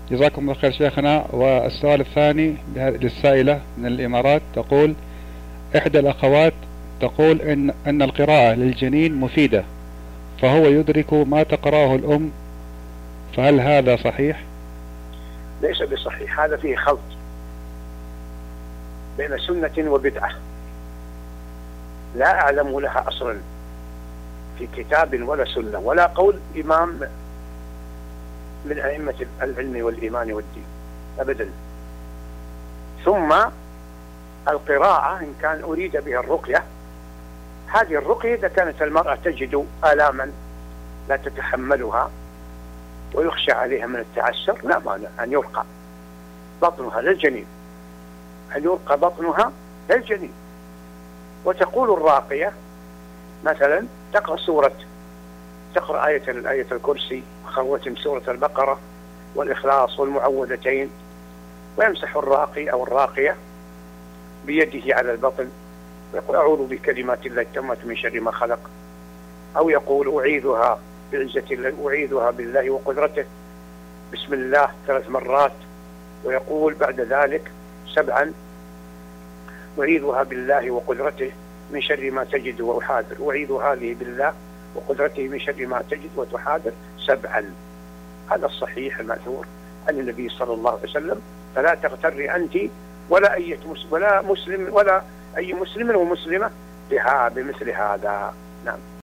جزاكم الله خير شيخنا. والسؤال الثاني للسائلة من الإمارات، تقول: إحدى الأخوات تقول أن القراءة للجنين مفيدة، فهو يدرك ما تقرأه الأم، فهل هذا صحيح؟ ليس بصحيح، هذا فيه خلط بين سنة وبدعة لا أعلم لها أصلا في كتاب ولا سنة ولا قول إمام من أئمة العلم والإيمان والدين أبدا. ثم القراءة إن كان أريد بها الرقية، هذه الرقية إذا كانت المرأة تجد آلاما لا تتحملها ويخشى عليها من التعسر، لا مانع أن يرقى بطنها للجنين، أن يرقى بطنها للجنين. وتقول الراقية مثلا تقرأ آية الكرسي وخواتم سورة البقرة والإخلاص والمعوذتين، ويمسح الراقي أو الراقية بيده على البطن ويقول: أعوذ بكلمات الله التامات من شر ما خلق، أو يقول: أعيذها بعزة الله، أعيذها بالله وقدرته، بسم الله 3 مرات، ويقول بعد ذلك 7: أعيذها بالله وقدرته من شر ما تجد وأحاذر، أعيذ هذه بالله وقدرته من شر ما تجد وتحاذر 7. هذا الصحيح المأثور عن النبي صلى الله عليه وسلم. فلا تغتر أنت ولا أي مسلم ومسلمة بمثل هذا. نعم.